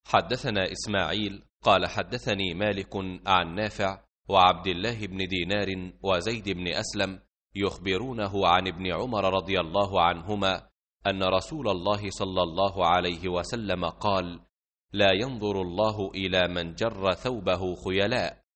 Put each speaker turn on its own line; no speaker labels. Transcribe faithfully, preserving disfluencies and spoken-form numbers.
حدثنا إسماعيل قال حدثني مالك عن نافع وعبد الله بن دينار وزيد بن أسلم يخبرونه عن ابن عمر رضي الله عنهما أن رسول الله صلى الله عليه وسلم قال: لا ينظر الله إلى من جر ثوبه خيلاء،